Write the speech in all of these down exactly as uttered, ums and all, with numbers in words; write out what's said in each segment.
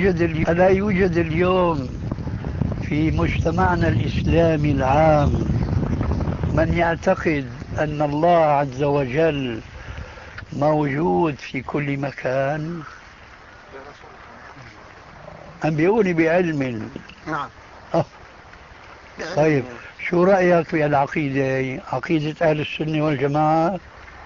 يوجد اليوم ألا يوجد اليوم في مجتمعنا الإسلامي العام من يعتقد أن الله عز وجل موجود في كل مكان؟ أنبئوني بعلم. نعم. أه. طيب شو رأيك في العقيدة عقيدة أهل السنة والجماعة؟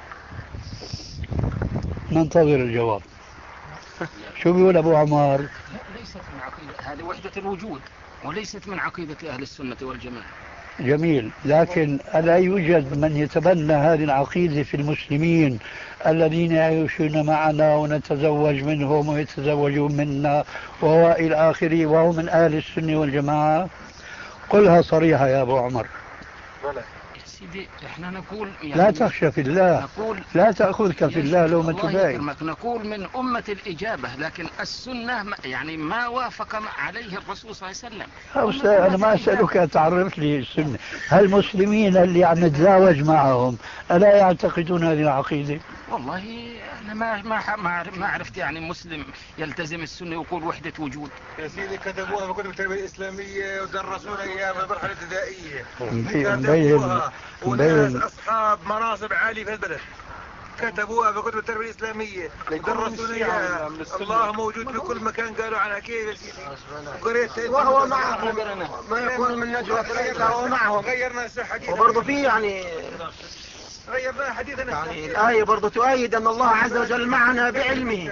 ننتظر الجواب. شو بيقول أبو عمار؟ ليست من عقيدة، هذه وحدة الوجود وليست من عقيدة أهل السنة والجماعة. جميل، لكن ألا يوجد من يتبنى هذه العقيدة في المسلمين الذين يعيشون معنا ونتزوج منهم ويتزوجون منا وإلى آخره وهم من أهل السنة والجماعة؟ قلها صريحة يا أبو عمر. سيدي احنا نقول يعني لا تخشى في الله، نقول لا تأخذك في الله لو ما تباين. نقول من أمة الإجابة، لكن السنة يعني ما وافق عليه الرسول صلى الله عليه وسلم. أستاذ أنا ما أسألك تعرف لي السنة، هل المسلمين اللي عم نتزاوج معهم ألا يعتقدون هذه العقيدة؟ والله أنا ما ما ما ما عرفت يعني مسلم يلتزم السنة ويقول وحدة وجود. يا سيدي كتبوها في كتب التربية الإسلامية ودرسونا إياها في المرحلة الابتدائية. مبين وناس أصحاب مناصب عالية في البلد كتبوها في كتب التربية الإسلامية ودرسونا إياها. الله موجود في كل مكان قالوا عنها كيف يا سيدي؟ وهو معهم ما يكون من نجوى ثلاثة وهو معهم. غيرنا حديث وبرضه في يعني غيرنا حديثنا يعني الآية برضه تؤيد أن الله عز وجل معنا بعلمه.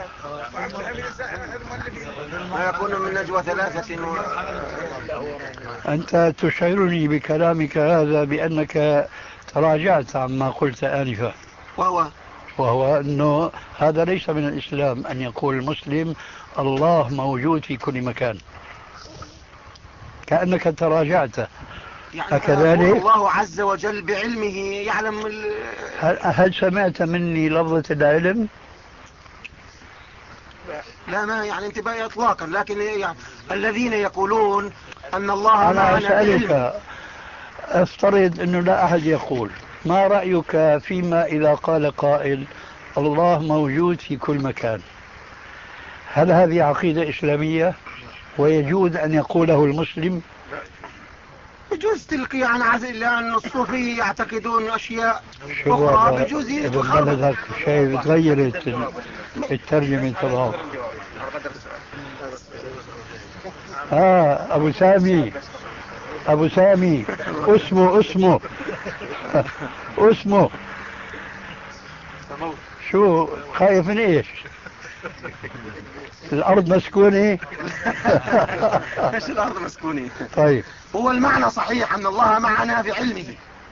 ما يكون من نجوى ثلاثة و... أنت تشعرني بكلامك هذا بأنك تراجعت عما قلت آنفا، وهو وهو أنه هذا ليس من الإسلام أن يقول المسلم الله موجود في كل مكان، كأنك تراجعت. يعني أكذلك؟ الله عز وجل بعلمه يعلم ال... هل, هل سمعت مني لفظة العلم؟ لا ما يعني انتباه إطلاقا، لكن يعني الذين يقولون أن الله أنا معنا أسألك بعلم. افترض أنه لا أحد يقول، ما رأيك فيما إذا قال قائل الله موجود في كل مكان؟ هل هذه عقيدة إسلامية ويجوز أن يقوله المسلم؟ بجوز تلك يعني عزيز، لأن الصوفية يعتقدون أشياء شو أخرى بجوز يتخرب. بلدك شيء تغيرت الترجمة تبعه. آه أبو سامي، أبو سامي اسمه اسمه اسمه شو خايف من إيش؟ الأرض مسكونة؟ ايش الأرض مسكونة؟ طيب هو المعنى صحيح أن الله معنا بعلمه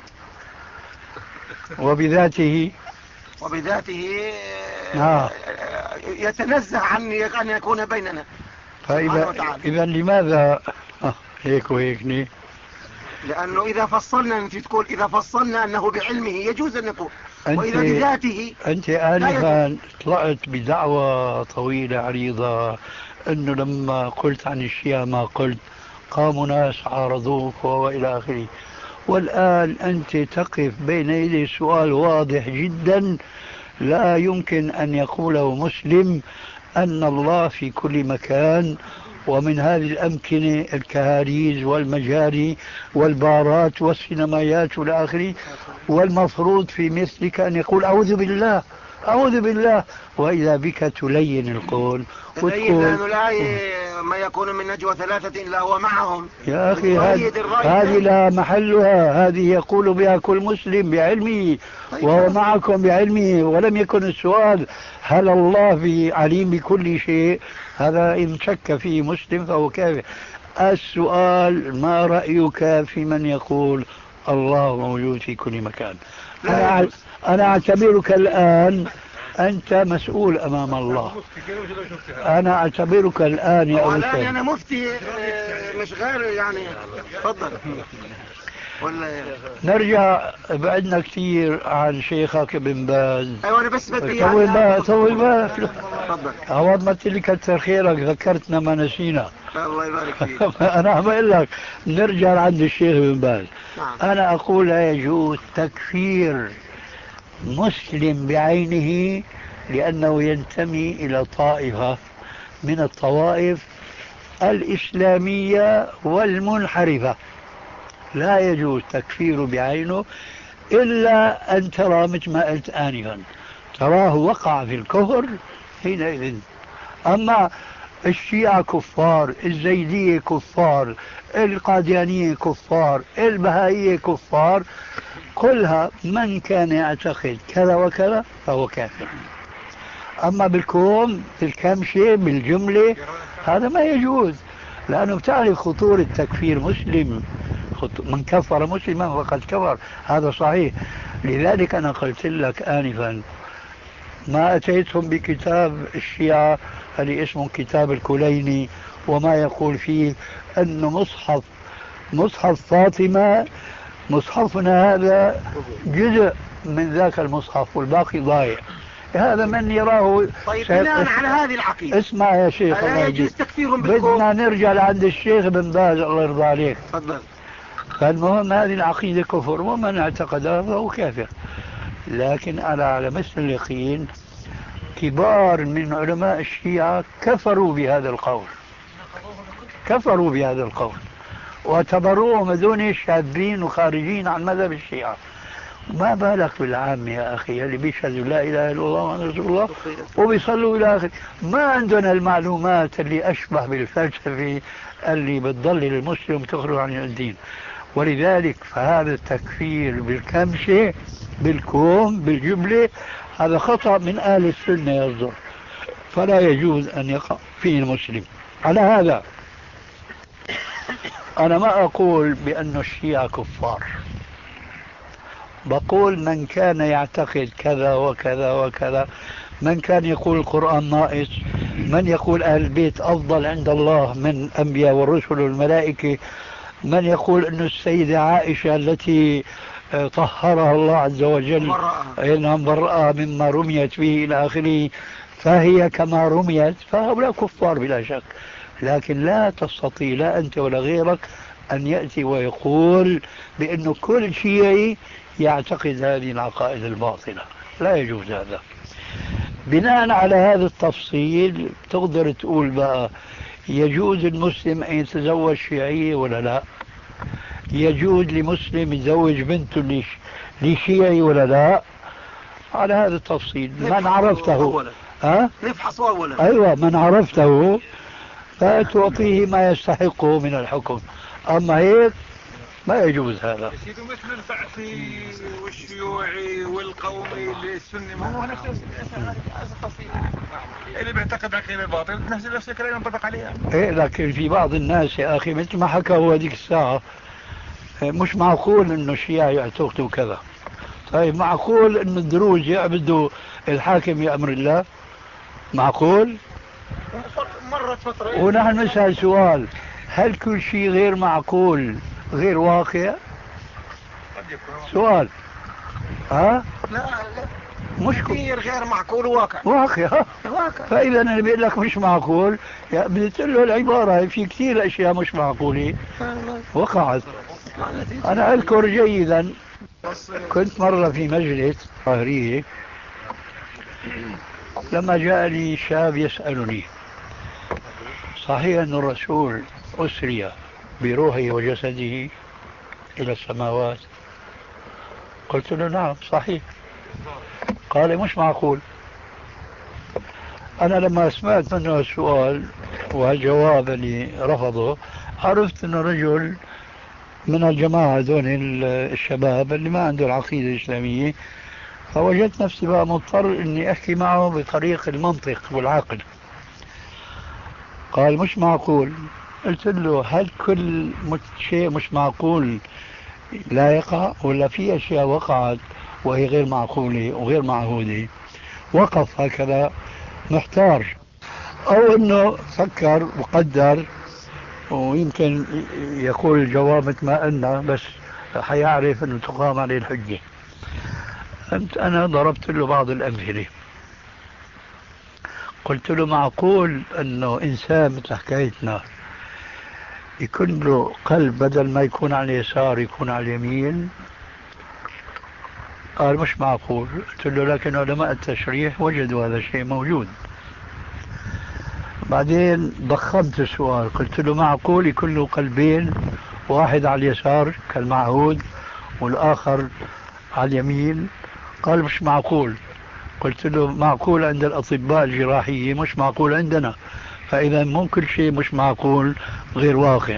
وبذاته وبذاته آه. يتنزه عن أن يكون بيننا. فإذا إذا لماذا آه هيك وهيك؟ لأنه إذا فصلنا أنت تقول إذا فصلنا أنه بعلمه يجوز أن نقول، وإذا بذاته. أنت آنفا طلعت بدعوة طويلة عريضة أنه لما قلت عن الشيعة ما قلت قاموا ناس عارضوك وإلى آخره، والآن أنت تقف بين يدي سؤال واضح جدا لا يمكن أن يقوله مسلم أن الله في كل مكان، ومن هذه الأمكنة الكهاريز والمجاري والبارات والسينمايات والآخرين، والمفروض في مثلك أن يقول أعوذ بالله أعوذ بالله، وإذا بك تلين القول تلين، لأنه الآية ما يكون من نجوى ثلاثة إلا هو معهم. يا أخي هذه لا محلها، هذه يقول بها كل مسلم بعلمه وهو معكم بعلمه، ولم يكن السؤال هل الله بعليم بكل شيء، هذا إن شك فيه مسلم فهو كافر. السؤال ما رأيك في من يقول الله موجود في كل مكان؟ أنا, أنا أعتبرك الآن أنت مسؤول أمام الله، أنا أعتبرك الآن يا أبو سعيد. أنا مفتي مش غير يعني. تفضل. ولا نرجع بعدنا كثير عن شيخك ابن باز. أيوة أنا بس بدي طول بالك طول بالك. تفضل. عوض ما تلك كتر خيرك ذكرتنا ما نسينا. الله يبارك فيك. أنا عم أقول لك نرجع عند الشيخ ابن باز. نعم. أنا أقول لا يجوز تكفير مسلم بعينه لأنه ينتمي إلى طائفة من الطوائف الإسلامية والمنحرفة، لا يجوز تكفير بعينه إلا أن ترى مثل ما قلت آنفا، تراه وقع في الكفر حينئذ. أما الشيعة كفار، الزيدية كفار، القاديانية كفار، البهائية كفار، كلها من كان يعتقد كذا وكذا فهو كافر. أما بالكوم بالكمشة بالجملة هذا ما يجوز، لأنه بتعرف خطورة تكفير مسلم، من كفر مسلما فقد كفر، هذا صحيح. لذلك أنا قلت لك آنفا ما أتيتهم بكتاب الشيعة اللي اسمه كتاب الكليني، وما يقول فيه أن مصحف مصحف فاطمة مصحفنا هذا جزء من ذاك المصحف والباقي ضايع. هذا من يراه. طيب بناء على هذه العقيدة اسمع يا شيخ، لا يجوز تكفيرهم بالكفر. بدنا نرجع لعند الشيخ بن باز الله يرضى عليك. تفضل. فالمهم هذه العقيدة كفر، ومن اعتقدها فهو كافر. لكن أنا على مثل اليقين كبار من علماء الشيعة كفروا بهذا القول، كفروا بهذا القول واعتبروهم هذول شاذين وخارجين عن مذهب الشيعة. ما بالك بالعام يا أخي اللي بيشهدوا لا إله إلا الله محمد رسول الله وبيصلوا إلى آخره. ما عندنا المعلومات اللي أشبه بالفلسفة اللي بتضل المسلم تخرج عن الدين. ولذلك فهذا التكفير بالكمشة بالكوم بالجبلة هذا خطأ من أهل السنة يصدر، فلا يجوز أن يقع فيه المسلم. على هذا أنا ما أقول بأن الشيعة كفار، بقول من كان يعتقد كذا وكذا وكذا، من كان يقول القرآن ناقص، من يقول أهل البيت أفضل عند الله من الأنبياء والرسل والملائكة، من يقول أن السيدة عائشة التي طهرها الله عز وجل إنها برأها مما رميت به إلى آخره فهي كما رميت، فهؤلاء كفار بلا شك. لكن لا تستطيع لا أنت ولا غيرك أن يأتي ويقول بأنه كل شيعي يعتقد هذه العقائد الباطلة، لا يجوز هذا. بناء على هذا التفصيل تقدر تقول بقى يجوز المسلم أن يتزوج شيعية ولا لا؟ يجوز لمسلم يتزوج بنته لشيعي ولا لا؟ على هذا التفصيل من عرفته ها؟ نفحص أولا. أيوة من عرفته فتعطيه ما يستحقه من الحكم، أما هيك ما يجوز هذا. مثل البعثي والشيوعي والقومي السني ما هو نفس التفصيل اللي بيعتقد عقيدة الباطل نفس نفس الكلام ينطبق عليها. إيه لكن في بعض الناس يا أخي مثل ما حكى هو هذيك الساعة مش معقول إنه الشيعة يعتقدوا كذا. طيب معقول إنه الدروز يعبدوا الحاكم يأمر الله؟ معقول؟ مرت فترة. ونحن نسأل سؤال، هل كل شيء غير معقول غير واقع؟ سؤال. ها؟ لا لا مش كثير غير معقول واقع. واقع. واقع. فإذا اللي بيقول لك مش معقول بدي تقول له العبارة في كثير أشياء مش معقولة وقعت. أنا أذكر جيدا كنت مرة في مجلس قاهرية لما جاءني شاب يسألني صحيح أن الرسول أسري بروحه وجسده إلى السماوات؟ قلت له نعم صحيح. قال مش معقول. أنا لما سمعت منه السؤال والجواب اللي رفضه عرفت أنه رجل من الجماعة دون الشباب اللي ما عنده العقيدة الإسلامية، فوجدت نفسي بقى مضطر أني أحكي معه بطريق المنطق والعقل. قال مش معقول. قلت له هل كل شيء مش معقول لا يقع ولا في أشياء وقعت وهي غير معقولة وغير معهودة؟ وقف هكذا محتار، أو أنه فكر وقدر ويمكن يقول الجواب مثل ما قلنا بس حيعرف أنه تقام عليه الحجة. أنا ضربت له بعض الأمثلة، قلت له معقول أنه إنسان مثل حكايتنا يكون له قلب بدل ما يكون على اليسار يكون على اليمين؟ قال مش معقول. قلت له لكن علماء التشريح وجدوا هذا الشيء موجود. بعدين ضخمت السؤال، قلت له معقول يكون له قلبين، واحد على اليسار كالمعهود والآخر على اليمين؟ قال مش معقول. قلت له معقول عند الأطباء الجراحية، مش معقول عندنا، فإذا مو كل شيء مش معقول غير واقع.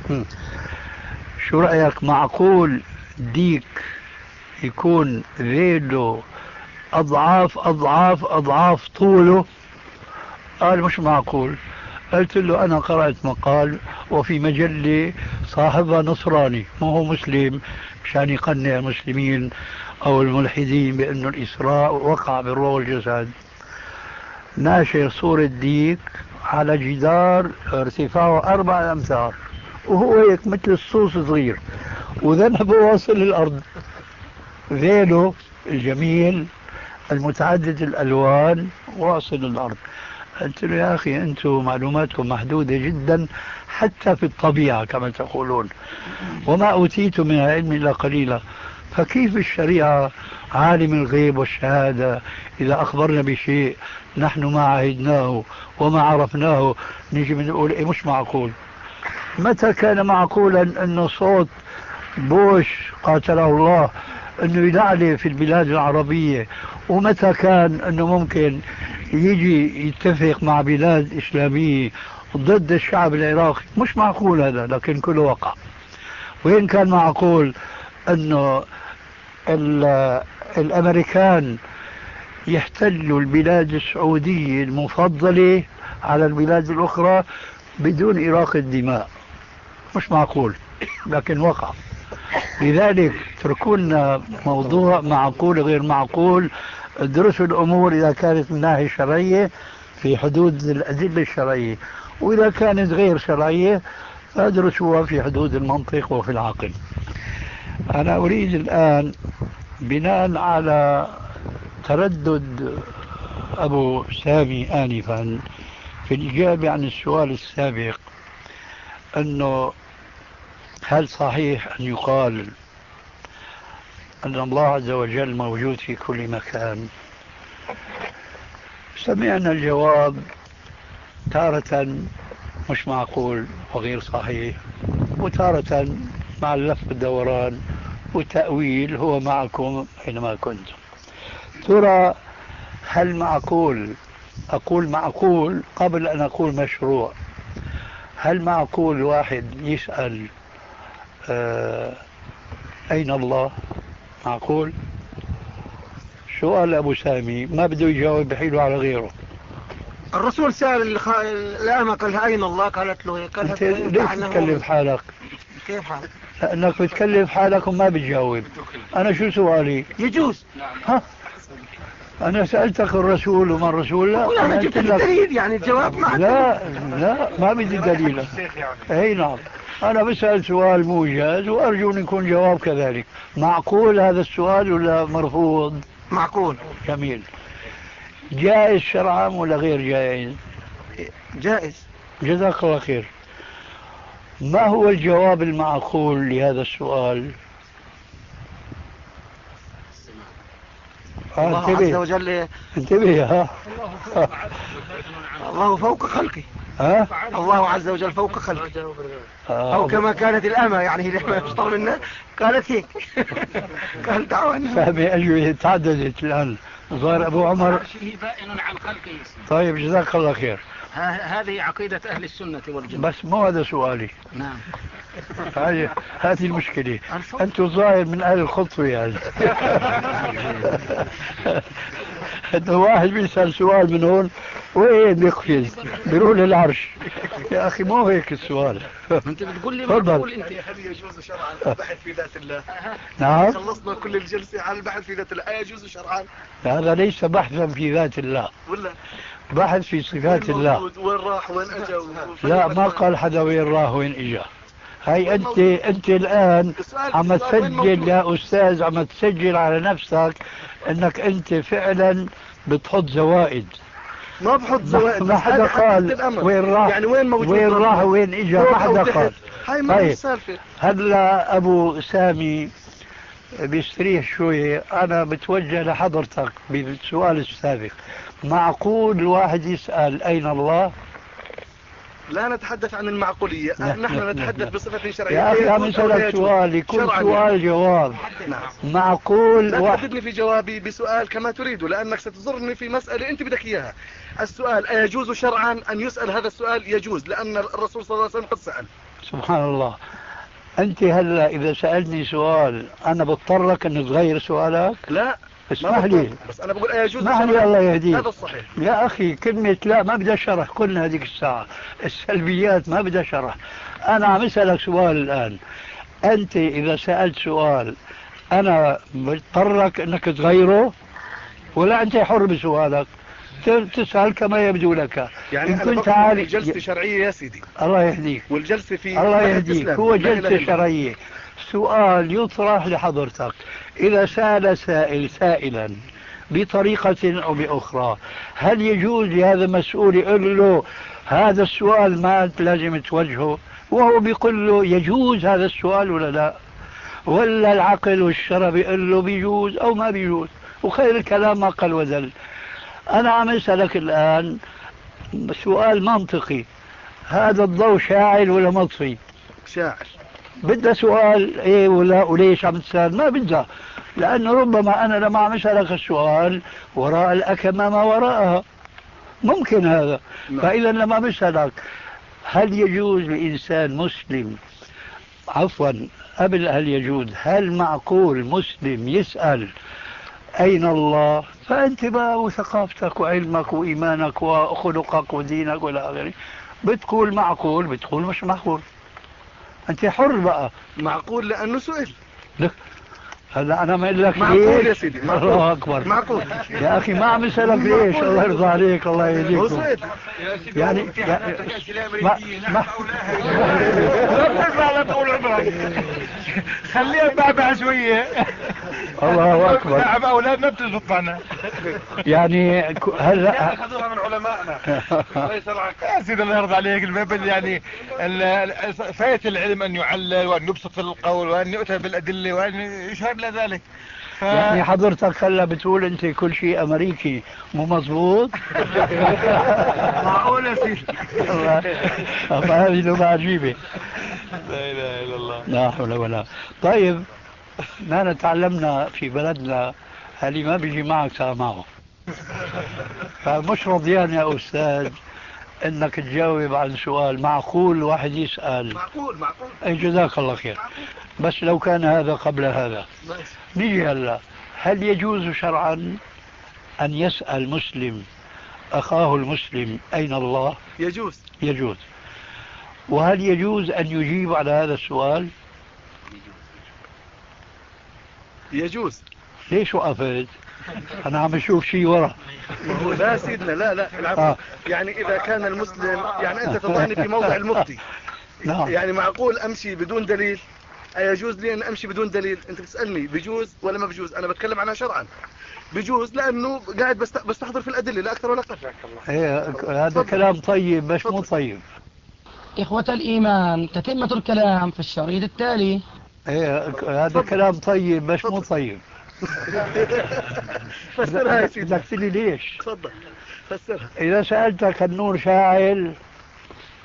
شو رأيك، معقول ديك يكون ذيله أضعاف أضعاف أضعاف طوله؟ قال مش معقول. قلت له أنا قرأت مقال وفي مجلة صاحبها نصراني ما هو مسلم، مشان يقنع المسلمين أو الملحدين بأنه الإسراء وقع بالروح والجسد، ناشر صورة ديك على جدار ارتفاعه أربع أمتار وهو هيك مثل الصوص صغير وذنبه واصل للأرض، ذيله الجميل المتعدد الألوان واصل للأرض. قلت له يا أخي أنتم معلوماتكم محدودة جدا حتى في الطبيعة كما تقولون، وما أوتيتم من العلم إلا قليلا، فكيف الشريعة عالم الغيب والشهادة إذا أخبرنا بشيء نحن ما عهدناه وما عرفناه نجي بنقول إيه مش معقول؟ متى كان معقولا أنه صوت بوش قاتله الله أنه ينعلي في البلاد العربية، ومتى كان أنه ممكن يجي يتفق مع بلاد إسلامية ضد الشعب العراقي؟ مش معقول هذا، لكن كله وقع. وين كان معقول أنه الأمريكان يحتلوا البلاد السعودية المفضلة على البلاد الأخرى بدون إراقة دماء؟ مش معقول، لكن وقع. لذلك تركونا موضوع معقول غير معقول، ادرسوا الأمور إذا كانت من ناحية شرعية في حدود الأدلة الشرعية، وإذا كانت غير شرعية فادرسوها في حدود المنطق وفي العقل. أنا أريد الآن بناء على تردد أبو سامي آنفا في الإجابة عن السؤال السابق، أنه هل صحيح أن يقال أن الله عز وجل موجود في كل مكان؟ سمعنا الجواب تارة مش معقول وغير صحيح، وتارة مع اللف والدوران وتأويل هو معكم حينما كنتم. ترى هل معقول، أقول معقول قبل أن أقول مشروع، هل معقول واحد يسأل آه أين الله؟ معقول؟ سؤال أبو سامي ما بده يجاوب بحيله على غيره. الرسول سأل الأمة قال أين الله؟ قالت له أنت ليش تتكلم حالك؟ كيف حالك؟ لأنك بتكلم حالك وما بتجاوب. أنا شو سؤالي؟ يجوز. ها؟ أنا سألتك الرسول وما الرسول؟ لا أنا جبت الدليل، يعني الجواب معك. لا لا ما بدي دليل. أي نعم، أنا بسأل سؤال موجز وأرجو أن يكون جواب كذلك. معقول هذا السؤال ولا مرفوض؟ معقول. جميل. جائز شرعا ولا غير جائز؟ جائز. جزاك الله خير. ما هو الجواب المعقول لهذا السؤال؟ الله عز وجل انتبه. ها الله فوق خلقه. ها الله عز وجل فوق خلقه. أو كما كانت الأمة، يعني هي لما يشتغل منا قالت هيك. قال دعوة فهمي أجوبة تعددت الآن. ظاهر أبو عمر شيء بائن عن خلقه. طيب جزاك الله خير. هذه عقيدة أهل السنة والجماعة. بس مو هذا سؤالي. نعم. هذه هذه المشكلة. أنتم ظاهر من أهل الخطوة يعني. إنه واحد بيسأل سؤال من هون وين بيقفز بيروح للعرش. يا أخي مو هيك السؤال. أنت بتقول لي معقول أنت. هل يجوز شرعا البحث في ذات الله؟ نعم. خلصنا كل الجلسة على البحث في ذات الله، يجوز شرعا؟ هذا ليس بحثا في ذات الله، ولا بحث في صفات الله. وين راح وين اجا؟ لا ما قال حدا وين راح وين اجا. هاي انت انت الان عم تسجل يا استاذ، عم تسجل على نفسك انك انت فعلا بتحط زوائد. ما بحط زوائد. ما حدا قال وين راح يعني وين موجود، وين راح وين اجا، ما حدا قال. هاي ما هي السالفة. هلا ابو سامي بيستريح شوية. انا بتوجه لحضرتك بالسؤال السابق. معقول الواحد يسأل أين الله؟ لا نتحدث عن المعقولية، نحن نتحدث بصفة شرعية. يا أخي عم يسألك سؤال يكون سؤال جواب. نعم. معقول. لا تحددني في جوابي بسؤال كما تريد، لأنك ستزرني في مسألة أنت بدك إياها. السؤال أيجوز شرعا أن يسأل هذا السؤال؟ يجوز، لأن الرسول صلى الله عليه وسلم قد سأل. سبحان الله. أنت هلا إذا سألني سؤال أنا بضطرك أن تغير سؤالك؟ لا اسمح لي، بس أنا بقول أيجوز اسمح لي الله يهديك. هذا الصحيح يا أخي. كلمة لا ما بدها شرح، كلنا هذيك الساعة السلبيات ما بدها شرح. أنا عم أسألك سؤال الآن، أنت إذا سألت سؤال أنا بضطرك أنك تغيره ولا أنت حر بسؤالك تسأل كما يبدو لك؟ يعني إن أنا كنت عارف جلسة شرعية يا سيدي. الله يهديك. والجلسة في الله يهديك هو جلسة شرعية. سؤال يطرح لحضرتك، إذا سأل سائل سائلا بطريقة أو بأخرى، هل يجوز لهذا المسؤول يقول له هذا السؤال ما لازم توجهه، وهو بيقول له يجوز هذا السؤال ولا لا؟ ولا العقل والشرع بيقول له بيجوز أو ما بيجوز؟ وخير الكلام ما قل وزل. أنا عم أسألك الآن سؤال منطقي، هذا الضوء شاعل ولا مطفي؟ شاعل. بدها سؤال ايه ولا وليش عم تسأل؟ ما بدها، لأنه ربما أنا لما عم أسألك السؤال وراء الأكمة ما وراءها، ممكن هذا. نعم. فإذا لما بسألك هل يجوز لإنسان مسلم، عفوا قبل هل يجوز، هل معقول مسلم يسأل أين الله؟ فأنت بقى وثقافتك وعلمك وإيمانك وخلقك ودينك ولا غيره بتقول معقول، بتقول مش معقول. أنت حر بقى. معقول لأنه سئل. هلا أنا ما أقول لك معقول يا سيدي. معقول. الله أكبر. معقول يا أخي ما عم أسألك ليش، الله يرضى عليك الله يهديكم. يعني ما ما لا طول عمرك خليها بعبع شوية. الله أكبر. بعب أولادنا بتزبط معنا. يعني هلا أخذوها من علمائنا. الله يسرعك يا سيدي الله يرضى عليك. الباب يعني فايت العلم أن يعلل وأن يبسط في القول وأن يؤتى بالأدلة وأن يشهر إلى ذلك. ف... يعني حضرتك هلا بتقول أنت كل شيء أمريكي مو مضبوط؟ معقول يا سيدي. هذه لغة عجيبة. لا إله إلا الله. لا حول ولا. طيب ما تعلمنا في بلدنا اللي ما بيجي معك سامعه، فمش رضيان يا أستاذ انك تجاوب عن سؤال معقول واحد يسأل. معقول معقول. اي جزاك الله خير. بس لو كان هذا قبل هذا نيجي هلا، هل يجوز شرعا ان يسأل مسلم اخاه المسلم اين الله؟ يجوز. يجوز. وهل يجوز ان يجيب على هذا السؤال؟ يجوز. ليش وقفت؟ انا عم اشوف شيء ورا. لا سيدنا لا لا العفو. آه. يعني اذا كان المسلم، يعني انت تضعني في موضع المفتي. نعم. يعني معقول امشي بدون دليل؟ ايجوز لي ان امشي بدون دليل؟ انت بتسالني بجوز ولا ما بجوز؟ انا بتكلم عنها شرعا. بجوز لانه قاعد بست... بستحضر في الادله لا اكثر ولا اقل. ايه هذا كلام طيب بس مو طيب. إخوة الإيمان، تتمة الكلام في الشريط التالي. ايه هذا كلام طيب بس مو طيب. فسرها يا سيدي. بدك تقول لي ليش؟ تفضل فسرها. إذا سألتك النور شاعل